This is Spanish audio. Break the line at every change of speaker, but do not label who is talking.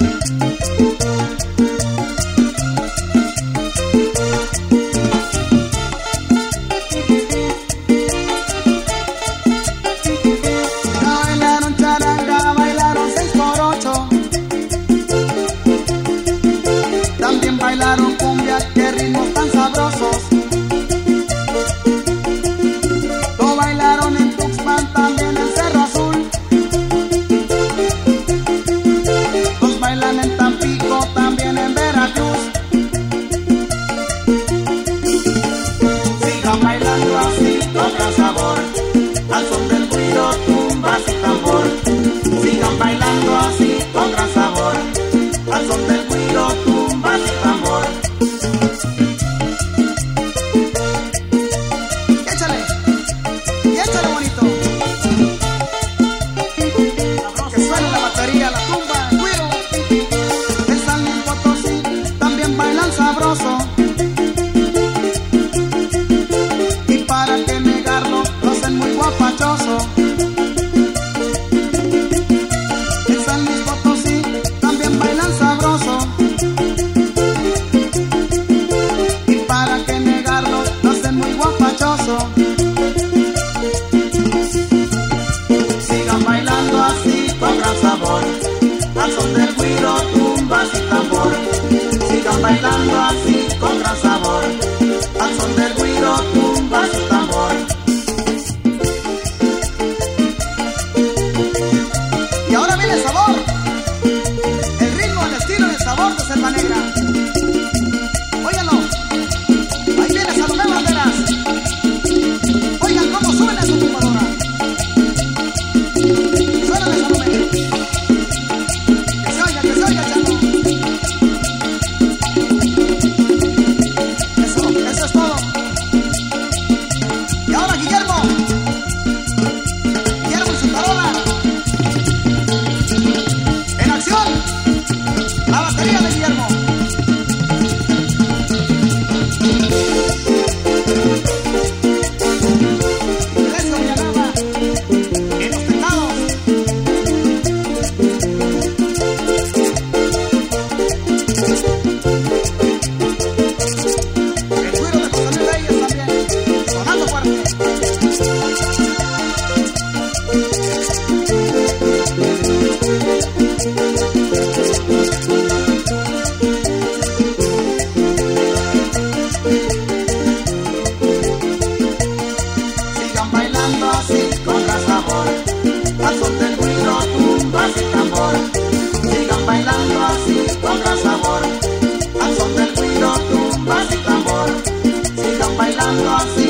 Bailaron charanga, bailaron 6x8. También bailaron cumbia, qué ritmos tan sabrosos. Lo bailaron en Tuxpan, también en Cerro Azul. Los bailan en Tampico, también en Veracruz. Sigan bailando así con gran sabor, al son del güiro, tumbas y tambor. Sigan bailando así con gran sabor, al son del güiro, tumbas y tambor. Échale, y échale bonito. Que suene la batería, la tumba, el güiro. En San Luis Potosí también bailan sabroso. Y para qué negarlo, lo hacen muy guapachoso. En San Luis Potosí también bailan sabroso. Y para qué negarlo, lo hacen muy guapachoso. Sigan bailando así con gran sabor, al son del güiro, tumbas y tambor. Sigan bailando así con gran sabor, al son del güiro, tumbas y tambor. Y ahora viene el sabor, el ritmo, el estilo y el sabor de Selva Negra. Óiganlo, ahí viene Salomé Banderas. Oigan cómo suena su tumbadora. Suénale, Salomé. Que se oiga, Chano. Eso es todo. Y ahora Guillermo y su tarola. En acción, la batería de Guillermo. Iglesia Villanueva, en los teclados. El güiro de José Luis Reyes también, sonando fuerte. Sigan bailando así con gran sabor, al son del güiro, tumbas y tambor. Sigan bailando así con gran sabor, al son del güiro, tumbas y tambor. Sigan bailando así